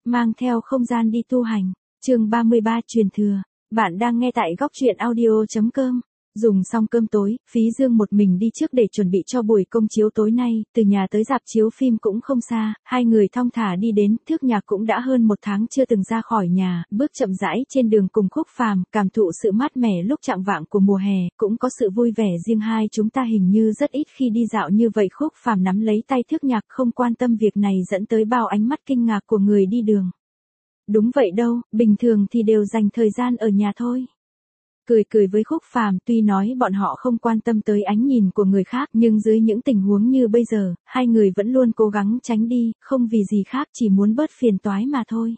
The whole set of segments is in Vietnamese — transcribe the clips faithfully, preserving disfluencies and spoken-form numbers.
mang theo không gian đi tu hành. Chương ba mươi ba truyền thừa. Bạn đang nghe tại góc truyện audio chấm com. Dùng xong cơm tối, Phí Dương một mình đi trước để chuẩn bị cho buổi công chiếu tối nay, từ nhà tới rạp chiếu phim cũng không xa, hai người thong thả đi đến, Thước Nhạc cũng đã hơn một tháng chưa từng ra khỏi nhà, bước chậm rãi trên đường cùng Khúc Phàm, cảm thụ sự mát mẻ lúc chạng vạng của mùa hè, cũng có sự vui vẻ riêng hai chúng ta hình như rất ít khi đi dạo như vậy. Khúc Phàm nắm lấy tay Thước Nhạc không quan tâm việc này dẫn tới bao ánh mắt kinh ngạc của người đi đường. Đúng vậy đâu, bình thường thì đều dành thời gian ở nhà thôi. Cười cười với Khúc Phàm, tuy nói bọn họ không quan tâm tới ánh nhìn của người khác, nhưng dưới những tình huống như bây giờ, hai người vẫn luôn cố gắng tránh đi, không vì gì khác, chỉ muốn bớt phiền toái mà thôi.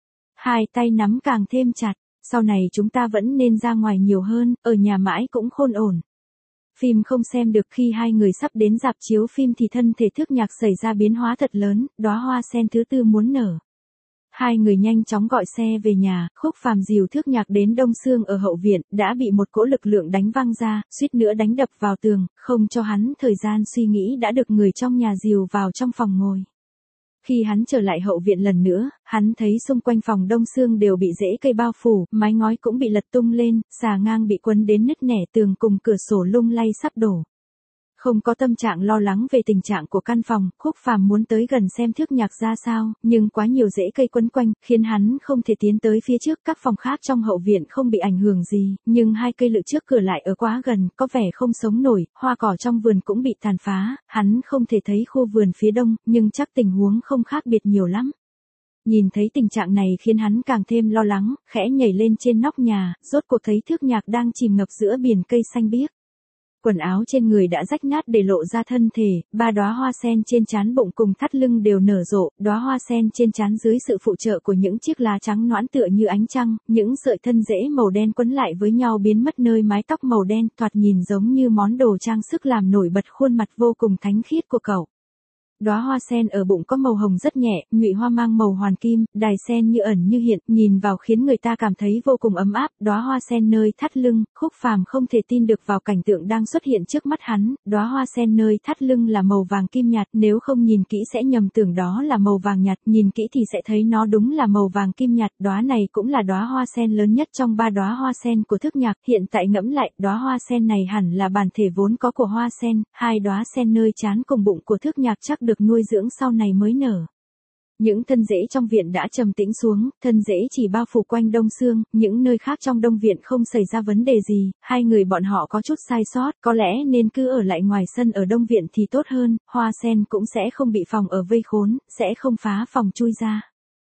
Hai tay nắm càng thêm chặt, sau này chúng ta vẫn nên ra ngoài nhiều hơn, ở nhà mãi cũng khôn ổn. Phim không xem được. Khi hai người sắp đến rạp chiếu phim thì thân thể Thước Nhạc xảy ra biến hóa thật lớn, đóa hoa sen thứ tư muốn nở. Hai người nhanh chóng gọi xe về nhà, Khúc Phàm dìu Thước Nhạc đến Đông Sương ở hậu viện, đã bị một cỗ lực lượng đánh văng ra, suýt nữa đánh đập vào tường, không cho hắn thời gian suy nghĩ đã được người trong nhà dìu vào trong phòng ngồi. Khi hắn trở lại hậu viện lần nữa, hắn thấy xung quanh phòng Đông Sương đều bị rễ cây bao phủ, mái ngói cũng bị lật tung lên, xà ngang bị quấn đến nứt nẻ, tường cùng cửa sổ lung lay sắp đổ. Không có tâm trạng lo lắng về tình trạng của căn phòng, Khúc Phàm muốn tới gần xem Thước Nhạc ra sao, nhưng quá nhiều rễ cây quấn quanh, khiến hắn không thể tiến tới phía trước. Các phòng khác trong hậu viện không bị ảnh hưởng gì, nhưng hai cây lự trước cửa lại ở quá gần, có vẻ không sống nổi, hoa cỏ trong vườn cũng bị tàn phá, hắn không thể thấy khu vườn phía đông, nhưng chắc tình huống không khác biệt nhiều lắm. Nhìn thấy tình trạng này khiến hắn càng thêm lo lắng, khẽ nhảy lên trên nóc nhà, rốt cuộc thấy Thước Nhạc đang chìm ngập giữa biển cây xanh biếc. Quần áo trên người đã rách nát để lộ ra thân thể, ba đóa hoa sen trên trán bụng cùng thắt lưng đều nở rộ, đóa hoa sen trên trán dưới sự phụ trợ của những chiếc lá trắng nõn tựa như ánh trăng, những sợi thân rễ màu đen quấn lại với nhau biến mất nơi mái tóc màu đen, thoạt nhìn giống như món đồ trang sức làm nổi bật khuôn mặt vô cùng thánh khiết của cậu. Đóa hoa sen ở bụng có màu hồng rất nhẹ, nhụy hoa mang màu hoàn kim, đài sen như ẩn như hiện, nhìn vào khiến người ta cảm thấy vô cùng ấm áp. Đóa hoa sen nơi thắt lưng, Khúc Phàm không thể tin được vào cảnh tượng đang xuất hiện trước mắt hắn. Đóa hoa sen nơi thắt lưng là màu vàng kim nhạt, nếu không nhìn kỹ sẽ nhầm tưởng đó là màu vàng nhạt, nhìn kỹ thì sẽ thấy nó đúng là màu vàng kim nhạt. Đóa này cũng là đóa hoa sen lớn nhất trong ba đóa hoa sen của Thước Nhạc. Hiện tại ngẫm lại, đóa hoa sen này hẳn là bản thể vốn có của hoa sen. Hai đóa sen nơi trán cùng bụng của Thước Nhạc chắc được nuôi dưỡng sau này mới nở. Những thân rễ trong viện đã trầm tĩnh xuống, thân rễ chỉ bao phủ quanh Đông Sương, những nơi khác trong Đông viện không xảy ra vấn đề gì, hai người bọn họ có chút sai sót, có lẽ nên cứ ở lại ngoài sân ở Đông viện thì tốt hơn, hoa sen cũng sẽ không bị phòng ở vây khốn, sẽ không phá phòng chui ra.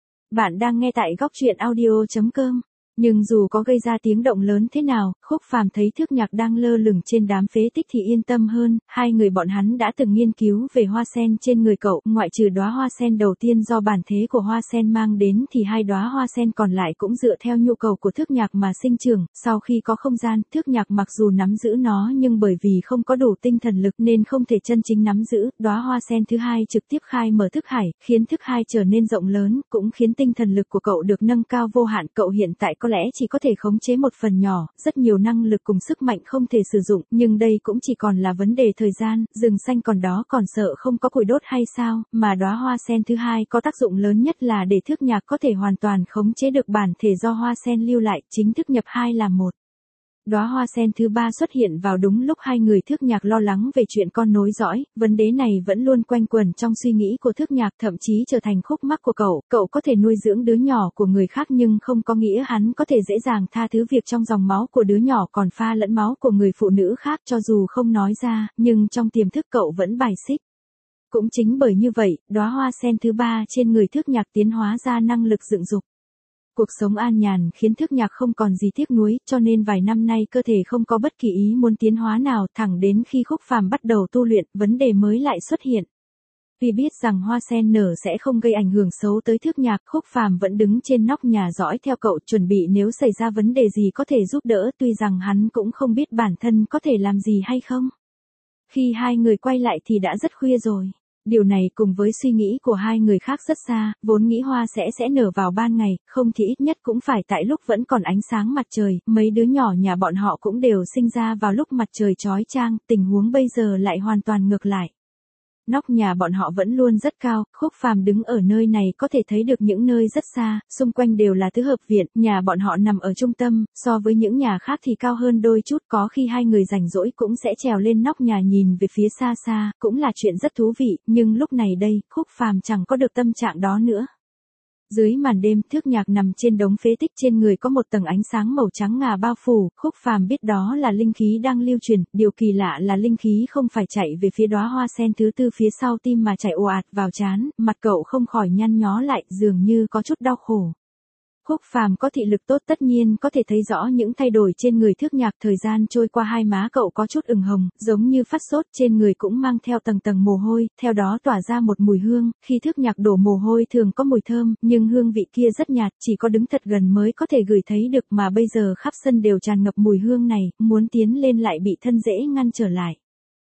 Bạn đang nghe tại góc truyện audio chấm com. Nhưng dù có gây ra tiếng động lớn thế nào, Khúc Phàm thấy Thước Nhạc đang lơ lửng trên đám phế tích thì yên tâm hơn, hai người bọn hắn đã từng nghiên cứu về hoa sen trên người cậu, ngoại trừ đóa hoa sen đầu tiên do bản thế của hoa sen mang đến thì hai đóa hoa sen còn lại cũng dựa theo nhu cầu của Thước Nhạc mà sinh trưởng. Sau khi có không gian, Thước Nhạc mặc dù nắm giữ nó nhưng bởi vì không có đủ tinh thần lực nên không thể chân chính nắm giữ. Đóa hoa sen thứ hai trực tiếp khai mở thức hải, khiến thức hải trở nên rộng lớn, cũng khiến tinh thần lực của cậu được nâng cao vô hạn. Cậu hiện tại có lẽ chỉ có thể khống chế một phần nhỏ, rất nhiều năng lực cùng sức mạnh không thể sử dụng, nhưng đây cũng chỉ còn là vấn đề thời gian. Rừng xanh còn đó còn sợ không có củi đốt hay sao, mà đóa hoa sen thứ hai có tác dụng lớn nhất là để Thước Nhạc có thể hoàn toàn khống chế được bản thể do hoa sen lưu lại, chính thức nhập hai làm một. Đóa hoa sen thứ ba xuất hiện vào đúng lúc hai người Thước Nhạc lo lắng về chuyện con nối dõi, vấn đề này vẫn luôn quanh quẩn trong suy nghĩ của Thước Nhạc, thậm chí trở thành khúc mắc của cậu. Cậu có thể nuôi dưỡng đứa nhỏ của người khác nhưng không có nghĩa hắn có thể dễ dàng tha thứ việc trong dòng máu của đứa nhỏ còn pha lẫn máu của người phụ nữ khác, cho dù không nói ra, nhưng trong tiềm thức cậu vẫn bài xích. Cũng chính bởi như vậy, đóa hoa sen thứ ba trên người Thước Nhạc tiến hóa ra năng lực dựng dục. Cuộc sống an nhàn khiến Thước Nhạc không còn gì tiếc nuối, cho nên vài năm nay cơ thể không có bất kỳ ý muốn tiến hóa nào, thẳng đến khi Khúc Phàm bắt đầu tu luyện, vấn đề mới lại xuất hiện. Vì biết rằng hoa sen nở sẽ không gây ảnh hưởng xấu tới Thước Nhạc, Khúc Phàm vẫn đứng trên nóc nhà dõi theo cậu, chuẩn bị nếu xảy ra vấn đề gì có thể giúp đỡ, tuy rằng hắn cũng không biết bản thân có thể làm gì hay không. Khi hai người quay lại thì đã rất khuya rồi. Điều này cùng với suy nghĩ của hai người khác rất xa, vốn nghĩ hoa sẽ sẽ nở vào ban ngày, không thì ít nhất cũng phải tại lúc vẫn còn ánh sáng mặt trời, mấy đứa nhỏ nhà bọn họ cũng đều sinh ra vào lúc mặt trời chói chang, tình huống bây giờ lại hoàn toàn ngược lại. Nóc nhà bọn họ vẫn luôn rất cao, Khúc Phàm đứng ở nơi này có thể thấy được những nơi rất xa, xung quanh đều là tứ hợp viện, nhà bọn họ nằm ở trung tâm, so với những nhà khác thì cao hơn đôi chút, có khi hai người rảnh rỗi cũng sẽ trèo lên nóc nhà nhìn về phía xa xa, cũng là chuyện rất thú vị, nhưng lúc này đây, Khúc Phàm chẳng có được tâm trạng đó nữa. Dưới màn đêm, Thước Nhạc nằm trên đống phế tích, trên người có một tầng ánh sáng màu trắng ngà bao phủ, Khúc Phàm biết đó là linh khí đang lưu truyền, điều kỳ lạ là linh khí không phải chạy về phía đóa hoa sen thứ tư phía sau tim mà chạy ồ ạt vào trán, mặt cậu không khỏi nhăn nhó lại, dường như có chút đau khổ. Khúc Phàm có thị lực tốt tất nhiên có thể thấy rõ những thay đổi trên người Thước Nhạc, thời gian trôi qua hai má cậu có chút ửng hồng, giống như phát sốt, trên người cũng mang theo tầng tầng mồ hôi, theo đó tỏa ra một mùi hương, khi Thước Nhạc đổ mồ hôi thường có mùi thơm, nhưng hương vị kia rất nhạt, chỉ có đứng thật gần mới có thể ngửi thấy được, mà bây giờ khắp sân đều tràn ngập mùi hương này, muốn tiến lên lại bị thân dễ ngăn trở lại.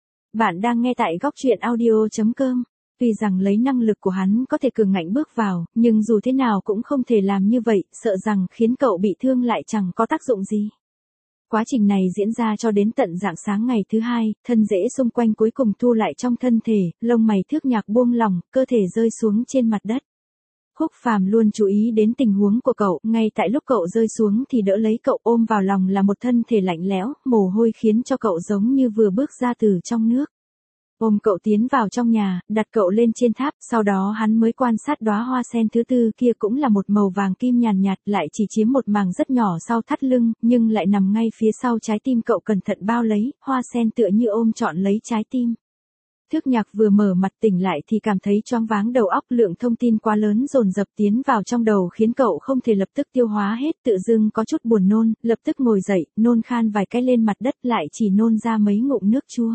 Bạn đang nghe tại góc truyện audio chấm com. Tuy rằng lấy năng lực của hắn có thể cường ngạnh bước vào, nhưng dù thế nào cũng không thể làm như vậy, sợ rằng khiến cậu bị thương lại chẳng có tác dụng gì. Quá trình này diễn ra cho đến tận rạng sáng ngày thứ hai, thân rễ xung quanh cuối cùng thu lại trong thân thể, lông mày Thước Nhạc buông lỏng, cơ thể rơi xuống trên mặt đất. Khúc Phàm luôn chú ý đến tình huống của cậu, ngay tại lúc cậu rơi xuống thì đỡ lấy cậu, ôm vào lòng là một thân thể lạnh lẽo, mồ hôi khiến cho cậu giống như vừa bước ra từ trong nước. Ôm cậu tiến vào trong nhà, đặt cậu lên trên tháp, sau đó hắn mới quan sát đóa hoa sen thứ tư kia, cũng là một màu vàng kim nhàn nhạt, lại chỉ chiếm một mảng rất nhỏ sau thắt lưng, nhưng lại nằm ngay phía sau trái tim cậu, cẩn thận bao lấy, hoa sen tựa như ôm trọn lấy trái tim. Thước Nhạc vừa mở mặt tỉnh lại thì cảm thấy choáng váng đầu óc, lượng thông tin quá lớn dồn dập tiến vào trong đầu khiến cậu không thể lập tức tiêu hóa hết, tự dưng có chút buồn nôn, lập tức ngồi dậy, nôn khan vài cái lên mặt đất, lại chỉ nôn ra mấy ngụm nước chua.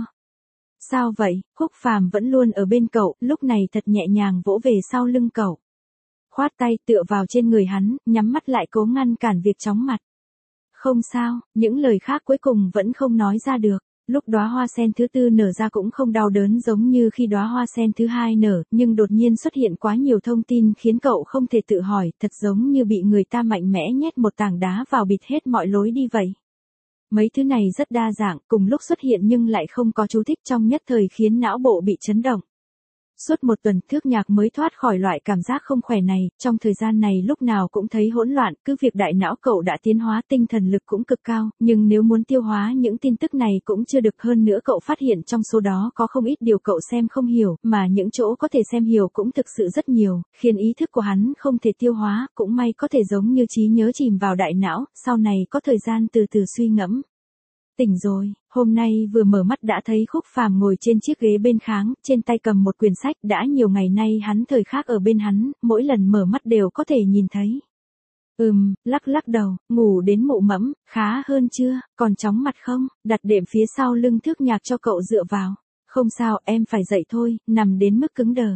Sao vậy? Khúc Phàm vẫn luôn ở bên cậu, lúc này thật nhẹ nhàng vỗ về sau lưng cậu. Khoát tay tựa vào trên người hắn, nhắm mắt lại cố ngăn cản việc chóng mặt. Không sao, những lời khác cuối cùng vẫn không nói ra được. Lúc đóa hoa sen thứ tư nở ra cũng không đau đớn giống như khi đóa hoa sen thứ hai nở, nhưng đột nhiên xuất hiện quá nhiều thông tin khiến cậu không thể tự hỏi, thật giống như bị người ta mạnh mẽ nhét một tảng đá vào bịt hết mọi lối đi vậy. Mấy thứ này rất đa dạng, cùng lúc xuất hiện nhưng lại không có chú thích, trong nhất thời khiến não bộ bị chấn động. Suốt một tuần, Thước Nhạc mới thoát khỏi loại cảm giác không khỏe này, trong thời gian này lúc nào cũng thấy hỗn loạn, cứ việc đại não cậu đã tiến hóa, tinh thần lực cũng cực cao, nhưng nếu muốn tiêu hóa những tin tức này cũng chưa được, hơn nữa cậu phát hiện trong số đó có không ít điều cậu xem không hiểu, mà những chỗ có thể xem hiểu cũng thực sự rất nhiều, khiến ý thức của hắn không thể tiêu hóa, cũng may có thể giống như trí nhớ chìm vào đại não, sau này có thời gian từ từ suy ngẫm. Tỉnh rồi, hôm nay vừa mở mắt đã thấy Khúc Phàm ngồi trên chiếc ghế bên kháng, trên tay cầm một quyển sách, đã nhiều ngày nay hắn thời khắc ở bên hắn, mỗi lần mở mắt đều có thể nhìn thấy. Ừm, lắc lắc đầu, ngủ đến mụ mẫm, khá hơn chưa, còn chóng mặt không, đặt đệm phía sau lưng Thước Nhạc cho cậu dựa vào. Không sao, em phải dậy thôi, nằm đến mức cứng đờ.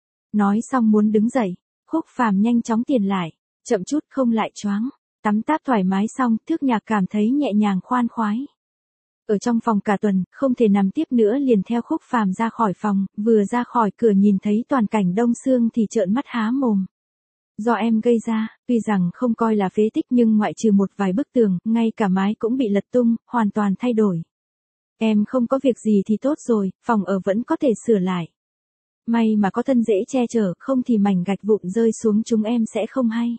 Nói xong muốn đứng dậy, Khúc Phàm nhanh chóng tiền lại, chậm chút không lại choáng. Tắm táp thoải mái xong, Thước Nhạc cảm thấy nhẹ nhàng khoan khoái. Ở trong phòng cả tuần, không thể nằm tiếp nữa, liền theo Khúc Phàm ra khỏi phòng, vừa ra khỏi cửa nhìn thấy toàn cảnh đông sương thì trợn mắt há mồm. Do em gây ra, tuy rằng không coi là phế tích nhưng ngoại trừ một vài bức tường, ngay cả mái cũng bị lật tung, hoàn toàn thay đổi. Em không có việc gì thì tốt rồi, phòng ở vẫn có thể sửa lại. May mà có thân dễ che chở, không thì mảnh gạch vụn rơi xuống chúng em sẽ không hay.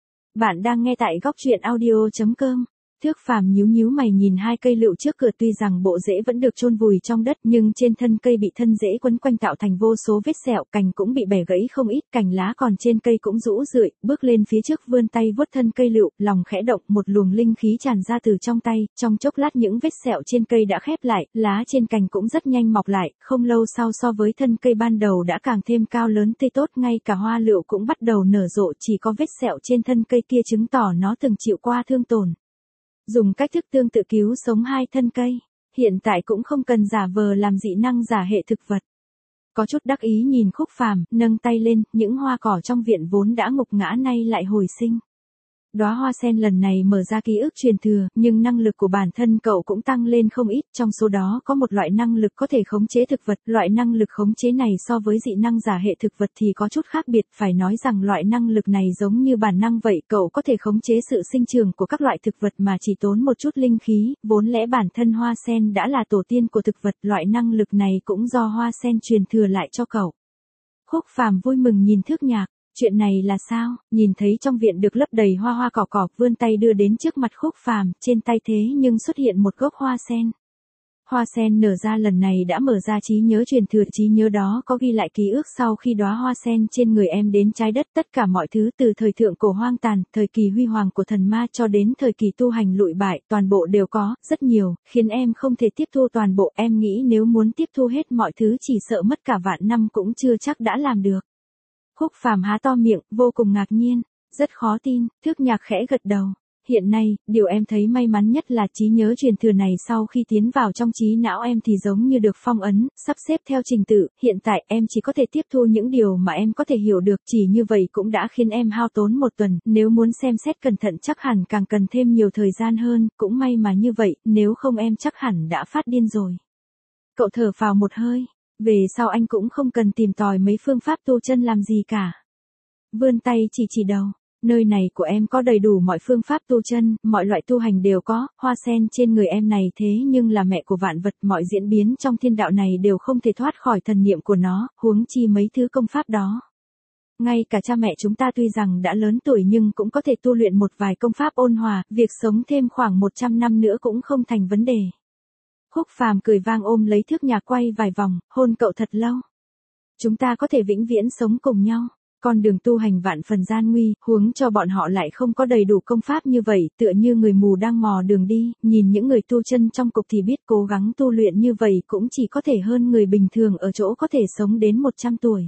Bạn đang nghe tại góc truyện audio chấm com. Thước Phàm nhíu nhíu mày nhìn hai cây lựu trước cửa, tuy rằng bộ rễ vẫn được chôn vùi trong đất, nhưng trên thân cây bị thân rễ quấn quanh tạo thành vô số vết sẹo, cành cũng bị bẻ gãy không ít, cành lá còn trên cây cũng rũ rượi, bước lên phía trước vươn tay vuốt thân cây lựu, lòng khẽ động, một luồng linh khí tràn ra từ trong tay, trong chốc lát những vết sẹo trên cây đã khép lại, lá trên cành cũng rất nhanh mọc lại, không lâu sau so với thân cây ban đầu đã càng thêm cao lớn tươi tốt, ngay cả hoa lựu cũng bắt đầu nở rộ, chỉ có vết sẹo trên thân cây kia chứng tỏ nó từng chịu qua thương tổn. Dùng cách thức tương tự cứu sống hai thân cây, hiện tại cũng không cần giả vờ làm dị năng giả hệ thực vật. Có chút đắc ý nhìn Khúc Phàm, nâng tay lên, những hoa cỏ trong viện vốn đã ngục ngã nay lại hồi sinh. Đóa hoa sen lần này mở ra ký ức truyền thừa, nhưng năng lực của bản thân cậu cũng tăng lên không ít, trong số đó có một loại năng lực có thể khống chế thực vật, loại năng lực khống chế này so với dị năng giả hệ thực vật thì có chút khác biệt, phải nói rằng loại năng lực này giống như bản năng vậy, cậu có thể khống chế sự sinh trưởng của các loại thực vật mà chỉ tốn một chút linh khí, vốn lẽ bản thân hoa sen đã là tổ tiên của thực vật, loại năng lực này cũng do hoa sen truyền thừa lại cho cậu. Khúc Phàm vui mừng nhìn Thước Nhạc. Chuyện này là sao? Nhìn thấy trong viện được lấp đầy hoa hoa cỏ cỏ, vươn tay đưa đến trước mặt Khúc Phàm, trên tay thế nhưng xuất hiện một gốc hoa sen. Hoa sen nở ra lần này đã mở ra trí nhớ truyền thừa, trí nhớ đó có ghi lại ký ức sau khi đóa hoa sen trên người em đến trái đất, tất cả mọi thứ từ thời thượng cổ hoang tàn, thời kỳ huy hoàng của thần ma cho đến thời kỳ tu hành lụi bại, toàn bộ đều có, rất nhiều, khiến em không thể tiếp thu toàn bộ, em nghĩ nếu muốn tiếp thu hết mọi thứ chỉ sợ mất cả vạn năm cũng chưa chắc đã làm được. Khúc Phàm há to miệng, vô cùng ngạc nhiên, rất khó tin, Thước Nhạc khẽ gật đầu. Hiện nay, điều em thấy may mắn nhất là trí nhớ truyền thừa này sau khi tiến vào trong trí não em thì giống như được phong ấn, sắp xếp theo trình tự, hiện tại em chỉ có thể tiếp thu những điều mà em có thể hiểu được, chỉ như vậy cũng đã khiến em hao tốn một tuần, nếu muốn xem xét cẩn thận chắc hẳn càng cần thêm nhiều thời gian hơn, cũng may mà như vậy, nếu không em chắc hẳn đã phát điên rồi. Cậu thở phào một hơi. Về sau anh cũng không cần tìm tòi mấy phương pháp tu chân làm gì cả. Vươn tay chỉ chỉ đầu, nơi này của em có đầy đủ mọi phương pháp tu chân, mọi loại tu hành đều có, hoa sen trên người em này thế nhưng là mẹ của vạn vật, mọi diễn biến trong thiên đạo này đều không thể thoát khỏi thần niệm của nó, huống chi mấy thứ công pháp đó. Ngay cả cha mẹ chúng ta tuy rằng đã lớn tuổi nhưng cũng có thể tu luyện một vài công pháp ôn hòa, việc sống thêm khoảng một trăm năm nữa cũng không thành vấn đề. Khúc Phàm cười vang ôm lấy Thước Nhạc quay vài vòng, hôn cậu thật lâu. Chúng ta có thể vĩnh viễn sống cùng nhau. Con đường tu hành vạn phần gian nguy, huống cho bọn họ lại không có đầy đủ công pháp như vậy, tựa như người mù đang mò đường đi, nhìn những người tu chân trong cục thì biết cố gắng tu luyện như vậy cũng chỉ có thể hơn người bình thường ở chỗ có thể sống đến một trăm tuổi.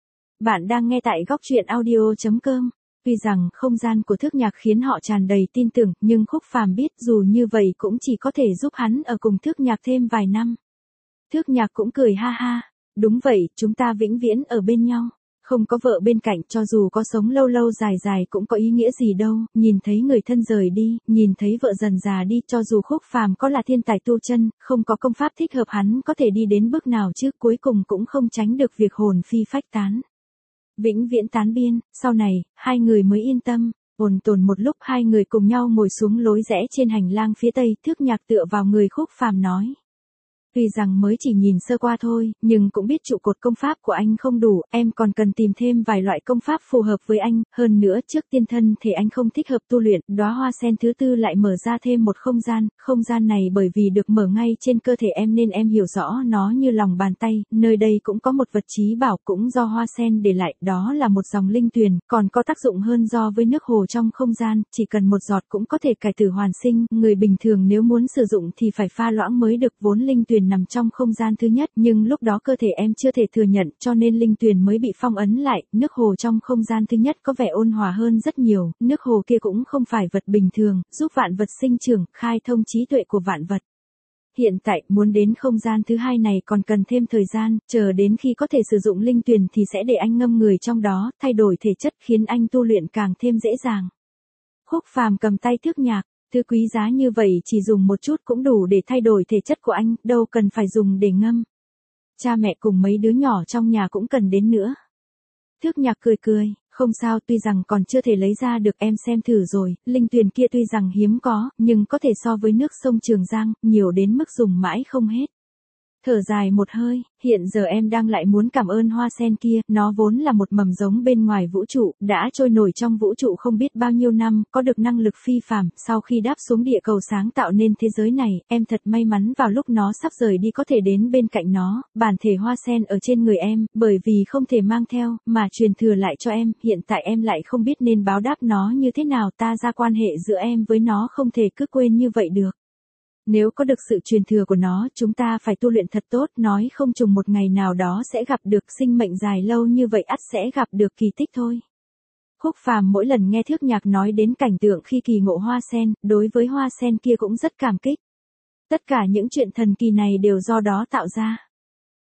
Bạn đang nghe tại góc truyện audio chấm com. Tuy rằng không gian của Thước Nhạc khiến họ tràn đầy tin tưởng, nhưng Khúc Phàm biết dù như vậy cũng chỉ có thể giúp hắn ở cùng Thước Nhạc thêm vài năm. Thước Nhạc cũng cười ha ha, đúng vậy, chúng ta vĩnh viễn ở bên nhau. Không có vợ bên cạnh cho dù có sống lâu lâu dài dài cũng có ý nghĩa gì đâu, nhìn thấy người thân rời đi, nhìn thấy vợ dần già đi, cho dù Khúc Phàm có là thiên tài tu chân, không có công pháp thích hợp hắn có thể đi đến bước nào chứ, cuối cùng cũng không tránh được việc hồn phi phách tán. Vĩnh viễn tán biên, sau này, hai người mới yên tâm, ổn tồn một lúc hai người cùng nhau ngồi xuống lối rẽ trên hành lang phía tây, Thước Nhạc tựa vào người Khúc Phàm nói. Tuy rằng mới chỉ nhìn sơ qua thôi, nhưng cũng biết trụ cột công pháp của anh không đủ, em còn cần tìm thêm vài loại công pháp phù hợp với anh, hơn nữa trước tiên thân thể anh không thích hợp tu luyện, đóa hoa sen thứ tư lại mở ra thêm một không gian, không gian này bởi vì được mở ngay trên cơ thể em nên em hiểu rõ nó như lòng bàn tay, nơi đây cũng có một vật chí bảo cũng do hoa sen để lại, đó là một dòng linh tuyền, còn có tác dụng hơn do với nước hồ trong không gian, chỉ cần một giọt cũng có thể cải tử hoàn sinh, người bình thường nếu muốn sử dụng thì phải pha loãng mới được, vốn linh tuyền nằm trong không gian thứ nhất, nhưng lúc đó cơ thể em chưa thể thừa nhận cho nên linh tuyền mới bị phong ấn lại, nước hồ trong không gian thứ nhất có vẻ ôn hòa hơn rất nhiều, nước hồ kia cũng không phải vật bình thường, giúp vạn vật sinh trưởng, khai thông trí tuệ của vạn vật. Hiện tại, muốn đến không gian thứ hai này còn cần thêm thời gian, chờ đến khi có thể sử dụng linh tuyền thì sẽ để anh ngâm người trong đó, thay đổi thể chất khiến anh tu luyện càng thêm dễ dàng. Khúc Phàm cầm tay Thước Nhạc. Thứ quý giá như vậy chỉ dùng một chút cũng đủ để thay đổi thể chất của anh, đâu cần phải dùng để ngâm. Cha mẹ cùng mấy đứa nhỏ trong nhà cũng cần đến nữa. Thước Nhạc cười cười, không sao, tuy rằng còn chưa thể lấy ra được, em xem thử rồi, linh tuyền kia tuy rằng hiếm có, nhưng có thể so với nước sông Trường Giang, nhiều đến mức dùng mãi không hết. Thở dài một hơi, hiện giờ em đang lại muốn cảm ơn hoa sen kia, nó vốn là một mầm giống bên ngoài vũ trụ, đã trôi nổi trong vũ trụ không biết bao nhiêu năm, có được năng lực phi phàm, sau khi đáp xuống địa cầu sáng tạo nên thế giới này, em thật may mắn vào lúc nó sắp rời đi có thể đến bên cạnh nó, bản thể hoa sen ở trên người em, bởi vì không thể mang theo, mà truyền thừa lại cho em, hiện tại em lại không biết nên báo đáp nó như thế nào, ta ra quan hệ giữa em với nó không thể cứ quên như vậy được. Nếu có được sự truyền thừa của nó, chúng ta phải tu luyện thật tốt, nói không chừng một ngày nào đó sẽ gặp được, sinh mệnh dài lâu như vậy ắt sẽ gặp được kỳ tích thôi. Khúc Phàm mỗi lần nghe Thước Nhạc nói đến cảnh tượng khi kỳ ngộ hoa sen, đối với hoa sen kia cũng rất cảm kích. Tất cả những chuyện thần kỳ này đều do đó tạo ra.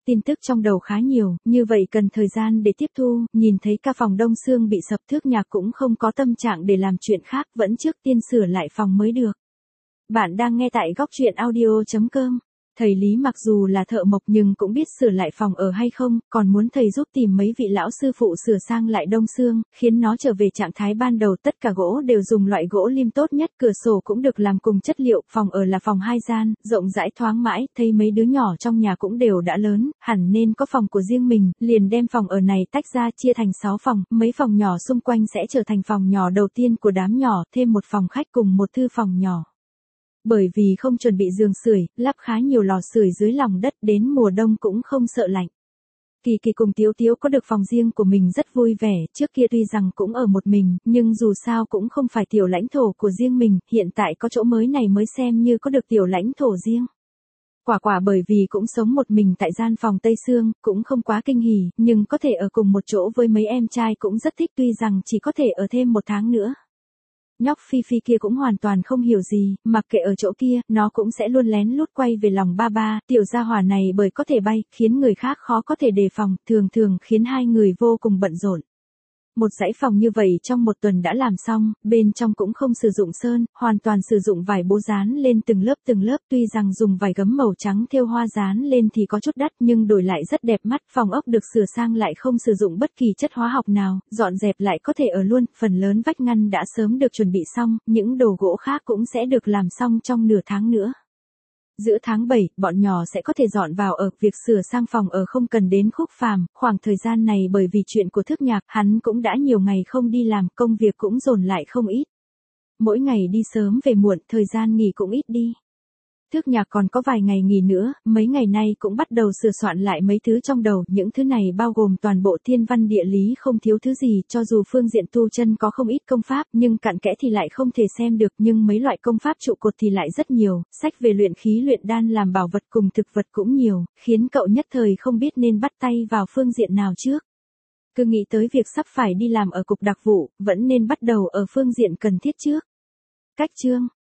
tin tức trong đầu khá nhiều, như vậy cần thời gian để tiếp thu, nhìn thấy ca phòng Đông Sương bị sập Thước Nhạc cũng không có tâm trạng để làm chuyện khác, vẫn trước tiên sửa lại phòng mới được. Bạn đang nghe tại góc truyện audio chấm com. Thầy Lý mặc dù là thợ mộc nhưng cũng biết sửa lại phòng ở hay không, còn muốn thầy giúp tìm mấy vị lão sư phụ sửa sang lại Đông Sương, khiến nó trở về trạng thái ban đầu. Tất cả gỗ đều dùng loại gỗ lim tốt nhất, cửa sổ cũng được làm cùng chất liệu, phòng ở là phòng hai gian, rộng rãi thoáng mãi, thấy mấy đứa nhỏ trong nhà cũng đều đã lớn, hẳn nên có phòng của riêng mình, liền đem phòng ở này tách ra chia thành sáu phòng, mấy phòng nhỏ xung quanh sẽ trở thành phòng nhỏ đầu tiên của đám nhỏ, thêm một phòng khách cùng một thư phòng nhỏ. Bởi vì không chuẩn bị giường sưởi, lắp khá nhiều lò sưởi dưới lòng đất, đến mùa đông cũng không sợ lạnh. Kỳ Kỳ cùng Tiếu Tiếu có được phòng riêng của mình rất vui vẻ, trước kia tuy rằng cũng ở một mình, nhưng dù sao cũng không phải tiểu lãnh thổ của riêng mình, hiện tại có chỗ mới này mới xem như có được tiểu lãnh thổ riêng. Quả quả bởi vì cũng sống một mình tại gian phòng Tây Sương, cũng không quá kinh hỉ, nhưng có thể ở cùng một chỗ với mấy em trai cũng rất thích, tuy rằng chỉ có thể ở thêm một tháng nữa. Nhóc Phi Phi kia cũng hoàn toàn không hiểu gì, mặc kệ ở chỗ kia, nó cũng sẽ luôn lén lút quay về lòng ba ba, tiểu gia hỏa này bởi có thể bay, khiến người khác khó có thể đề phòng, thường thường khiến hai người vô cùng bận rộn. Một dãy phòng như vậy trong một tuần đã làm xong, bên trong cũng không sử dụng sơn, hoàn toàn sử dụng vải bố dán lên từng lớp từng lớp, tuy rằng dùng vải gấm màu trắng thêu hoa dán lên thì có chút đắt nhưng đổi lại rất đẹp mắt, phòng ốc được sửa sang lại không sử dụng bất kỳ chất hóa học nào, dọn dẹp lại có thể ở luôn, phần lớn vách ngăn đã sớm được chuẩn bị xong, những đồ gỗ khác cũng sẽ được làm xong trong nửa tháng nữa. Giữa tháng bảy, bọn nhỏ sẽ có thể dọn vào ở, việc sửa sang phòng ở không cần đến Khúc Phàm, khoảng thời gian này bởi vì chuyện của Thước Nhạc, hắn cũng đã nhiều ngày không đi làm, công việc cũng dồn lại không ít. Mỗi ngày đi sớm về muộn, thời gian nghỉ cũng ít đi. Thước Nhạc còn có vài ngày nghỉ nữa, mấy ngày nay cũng bắt đầu sửa soạn lại mấy thứ trong đầu, những thứ này bao gồm toàn bộ thiên văn địa lý không thiếu thứ gì, cho dù phương diện tu chân có không ít công pháp, nhưng cặn kẽ thì lại không thể xem được, nhưng mấy loại công pháp trụ cột thì lại rất nhiều, sách về luyện khí luyện đan làm bảo vật cùng thực vật cũng nhiều, khiến cậu nhất thời không biết nên bắt tay vào phương diện nào trước. Cứ nghĩ tới việc sắp phải đi làm ở cục đặc vụ, vẫn nên bắt đầu ở phương diện cần thiết trước. Cách chương